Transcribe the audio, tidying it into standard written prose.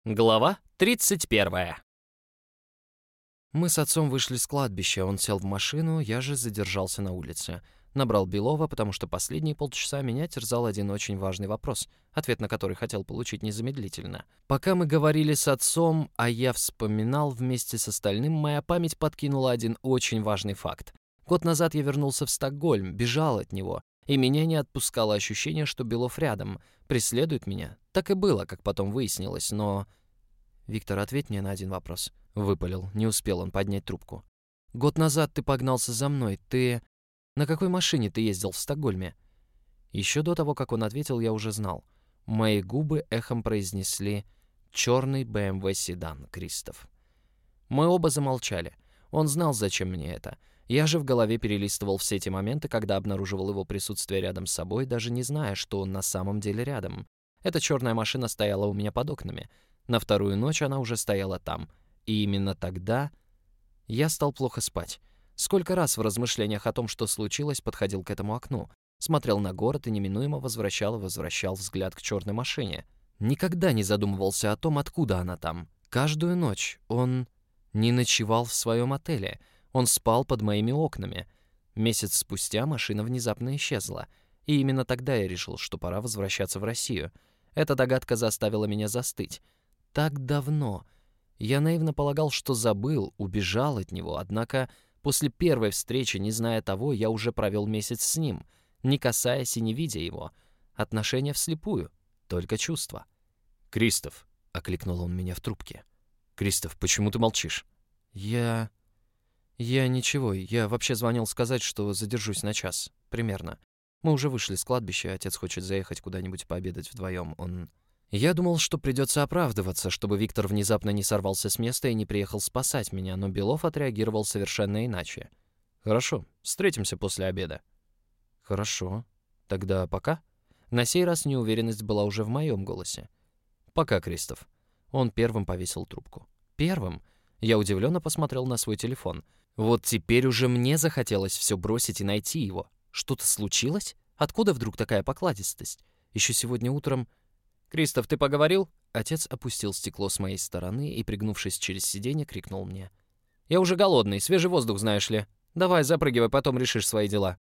Глава 31. Мы с отцом вышли с кладбища, он сел в машину, я же задержался на улице. Набрал Белова, потому что последние полчаса меня терзал один очень важный вопрос, ответ на который хотел получить незамедлительно. Пока мы говорили с отцом, а я вспоминал вместе с остальным, моя память подкинула один очень важный факт. Год назад я вернулся в Стокгольм, бежал от него, и меня не отпускало ощущение, что Белов рядом, преследует меня. Так и было, как потом выяснилось, но... «Виктор, ответь мне на один вопрос», — выпалил, не успел он поднять трубку. «Год назад ты погнался за мной, На какой машине ты ездил в Стокгольме?» Еще до того, как он ответил, я уже знал. Мои губы эхом произнесли «Черный BMW седан, Кристоф». Мы оба замолчали. Он знал, зачем мне это. Я же в голове перелистывал все те моменты, когда обнаруживал его присутствие рядом с собой, даже не зная, что он на самом деле рядом. Эта черная машина стояла у меня под окнами. На вторую ночь она уже стояла там. И именно тогда я стал плохо спать. Сколько раз в размышлениях о том, что случилось, подходил к этому окну, смотрел на город и неминуемо возвращал взгляд к черной машине. Никогда не задумывался о том, откуда она там. Каждую ночь он не ночевал в своем отеле. Он спал под моими окнами. Месяц спустя машина внезапно исчезла. И именно тогда я решил, что пора возвращаться в Россию. Эта догадка заставила меня застыть. Так давно. Я наивно полагал, что забыл, убежал от него, однако после первой встречи, не зная того, я уже провел месяц с ним, не касаясь и не видя его. Отношения вслепую, только чувства. «Кристоф», — окликнул он меня в трубке. «Кристоф, почему ты молчишь?» Я ничего, я вообще звонил сказать, что задержусь на час, примерно. Мы уже вышли с кладбища, отец хочет заехать куда-нибудь пообедать вдвоем, Я думал, что придется оправдываться, чтобы Виктор внезапно не сорвался с места и не приехал спасать меня, но Белов отреагировал совершенно иначе. «Хорошо, встретимся после обеда». «Хорошо. Тогда пока?» На сей раз неуверенность была уже в моем голосе. «Пока, Кристоф». Он первым повесил трубку. «Первым?» Я удивленно посмотрел на свой телефон. Вот теперь уже мне захотелось все бросить и найти его. Что-то случилось? Откуда вдруг такая покладистость? Еще сегодня утром... «Кристоф, ты поговорил?» Отец опустил стекло с моей стороны и, пригнувшись через сиденье, крикнул мне. «Я уже голодный, свежий воздух, знаешь ли. Давай, запрыгивай, потом решишь свои дела».